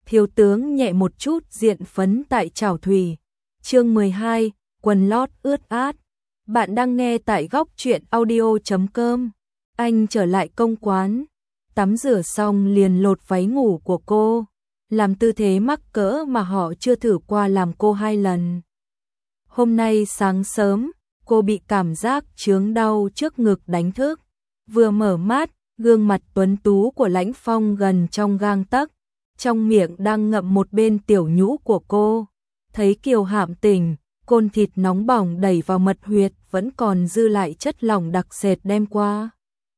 thiếu tướng nhẹ một chút diện phấn tại chảo thủy. Chương 12, quần lót ướt át. Bạn đang nghe tại góc truyện audio.com. Anh trở lại công quán, tắm rửa xong liền lột váy ngủ của cô, làm tư thế mắc cỡ mà họ chưa thử qua làm cô 2 lần. Hôm nay sáng sớm, cô bị cảm giác chướng đau trước ngực đánh thức. Vừa mở mắt, gương mặt tuấn tú của Lãnh Phong gần trong gang tấc, trong miệng đang ngậm một bên tiểu nhũ của cô. Thấy Kiều Hạm tỉnh, côn thịt nóng bỏng đẩy vào mật huyệt vẫn còn dư lại chất lỏng đặc sệt đem qua.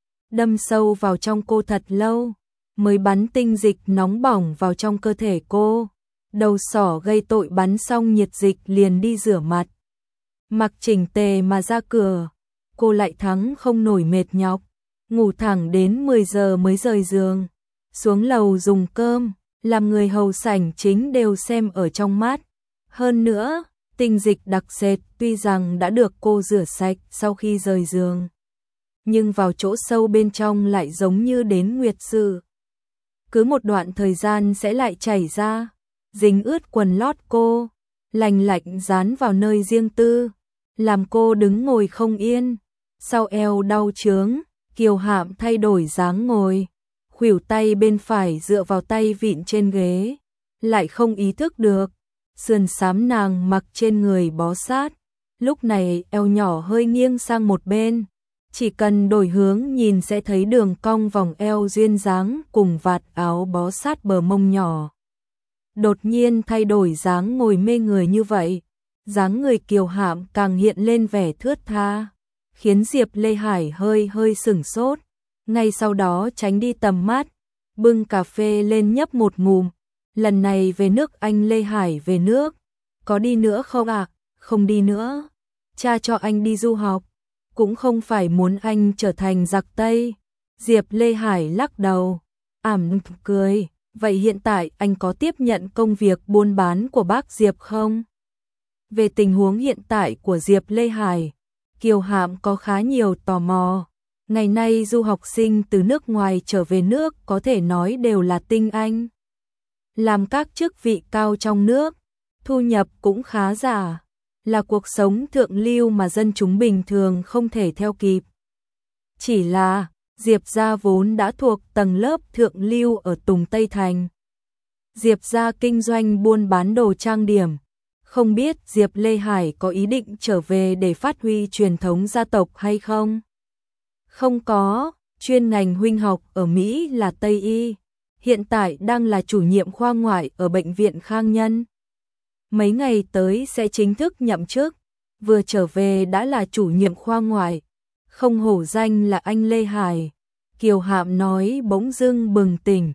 Đâm sâu vào trong cô thật lâu, mới bắn tinh dịch nóng bỏng vào trong cơ thể cô. Đầu sỏ gây tội bắn xong nhiệt dịch liền đi rửa mặt. Mặc chỉnh tề mà ra cửa, cô lại thắng không nổi mệt nhọc, ngủ thẳng đến 10 giờ mới rời giường. Xuống lầu dùng cơm, làm người hầu sảnh chính đều xem ở trong mắt. Hơn nữa, tinh dịch đặc sệt tuy rằng đã được cô rửa sạch sau khi rời giường, nhưng vào chỗ sâu bên trong lại giống như đến nguyệt sự. Cứ một đoạn thời gian sẽ lại chảy ra, dính ướt quần lót cô, lành lạnh dán vào nơi riêng tư, làm cô đứng ngồi không yên. Sau eo đau chướng, Kiều Hạm thay đổi dáng ngồi, khuỷu tay bên phải dựa vào tay vịn trên ghế, lại không ý thức được sườn xám nàng mặc trên người bó sát. Lúc này eo nhỏ hơi nghiêng sang một bên, chỉ cần đổi hướng nhìn sẽ thấy đường cong vòng eo duyên dáng cùng vạt áo bó sát bờ mông nhỏ. Đột nhiên thay đổi dáng ngồi mê người như vậy, dáng người Kiều Hạm càng hiện lên vẻ thướt tha, khiến Diệp Lê Hải hơi sửng sốt, ngay sau đó tránh đi tầm mắt, bưng cà phê lên nhấp một ngụm. Lần này về nước anh Lê Hải về nước, có đi nữa không ạ? Không đi nữa. Cha cho anh đi du học, cũng không phải muốn anh trở thành giặc Tây. Diệp Lê Hải lắc đầu, cười, vậy hiện tại anh có tiếp nhận công việc buôn bán của bác Diệp không? Về tình huống hiện tại của Diệp Lê Hải, Kiều Hạm có khá nhiều tò mò. Ngày nay du học sinh từ nước ngoài trở về nước có thể nói đều là tinh anh, làm các chức vị cao trong nước, thu nhập cũng khá giả, là cuộc sống thượng lưu mà dân chúng bình thường không thể theo kịp. Chỉ là, Diệp gia vốn đã thuộc tầng lớp thượng lưu ở Tùng Tây Thành. Diệp gia kinh doanh buôn bán đồ trang điểm, không biết Diệp Lê Hải có ý định trở về để phát huy truyền thống gia tộc hay không? Không có, chuyên ngành huynh học ở Mỹ là Tây Y. Hiện tại đang là chủ nhiệm khoa ngoại ở bệnh viện Khang Nhân. Mấy ngày tới sẽ chính thức nhậm chức, vừa trở về đã là chủ nhiệm khoa ngoại, không hổ danh là anh Lê Hải. Kiều Hạm nói bỗng dưng bừng tỉnh.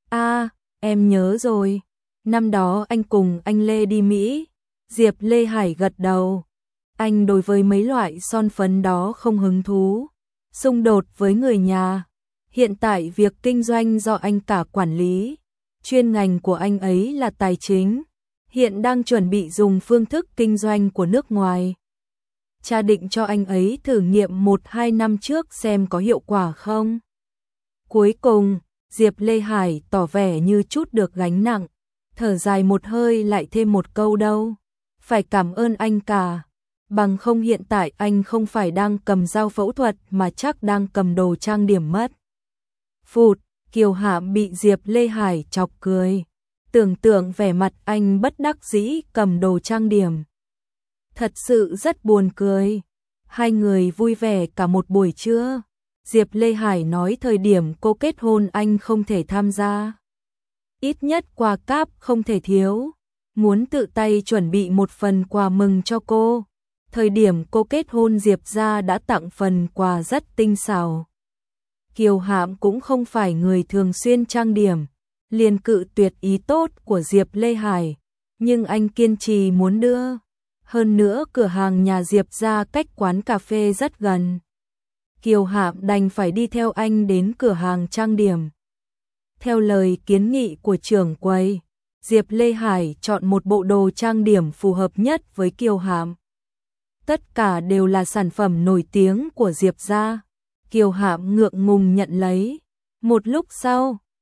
Em nhớ rồi, năm đó anh cùng anh Lê đi Mỹ. Diệp Lê Hải gật đầu. Anh đối với mấy loại son phấn đó không hứng thú, xung đột với người nhà. Hiện tại việc kinh doanh do anh cả quản lý, chuyên ngành của anh ấy là tài chính, hiện đang chuẩn bị dùng phương thức kinh doanh của nước ngoài. Cha định cho anh ấy thử nghiệm 1-2 năm trước xem có hiệu quả không. Cuối cùng, Diệp Lê Hải tỏ vẻ như chút được gánh nặng, thở dài một hơi lại thêm một câu đâu. Phải cảm ơn anh cả, bằng không hiện tại anh không phải đang cầm dao phẫu thuật mà chắc đang cầm đồ trang điểm mất. Phụt, Kiều Hạm bị Diệp Lê Hải chọc cười, tưởng tượng vẻ mặt anh bất đắc dĩ cầm đồ trang điểm. Thật sự rất buồn cười. Hai người vui vẻ cả một buổi trưa. Diệp Lê Hải nói thời điểm cô kết hôn anh không thể tham gia, ít nhất quà cáp không thể thiếu, muốn tự tay chuẩn bị một phần quà mừng cho cô. Thời điểm cô kết hôn Diệp gia đã tặng phần quà rất tinh xảo. Kiều Hạm cũng không phải người thường xuyên trang điểm, liền cự tuyệt ý tốt của Diệp Lê Hải, nhưng anh kiên trì muốn đưa. Hơn nữa cửa hàng nhà Diệp gia cách quán cà phê rất gần. Kiều Hạm đành phải đi theo anh đến cửa hàng trang điểm. Theo lời kiến nghị của trưởng quầy, Diệp Lê Hải chọn một bộ đồ trang điểm phù hợp nhất với Kiều Hạm. Tất cả đều là sản phẩm nổi tiếng của Diệp gia. Kiều Hạm ngượng ngùng nhận lấy. Một lúc sau,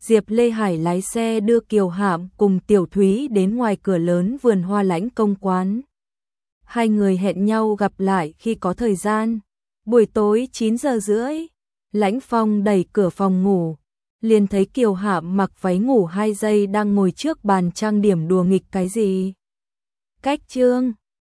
Diệp Lê Hải lái xe đưa Kiều Hạm cùng Tiểu Thúy đến ngoài cửa lớn vườn hoa Lãnh Công quán. Hai người hẹn nhau gặp lại khi có thời gian. Buổi tối 9 giờ rưỡi, Lãnh Phong đẩy cửa phòng ngủ, liền thấy Kiều Hạm mặc váy ngủ 2 giây đang ngồi trước bàn trang điểm đùa nghịch cái gì. Cách chương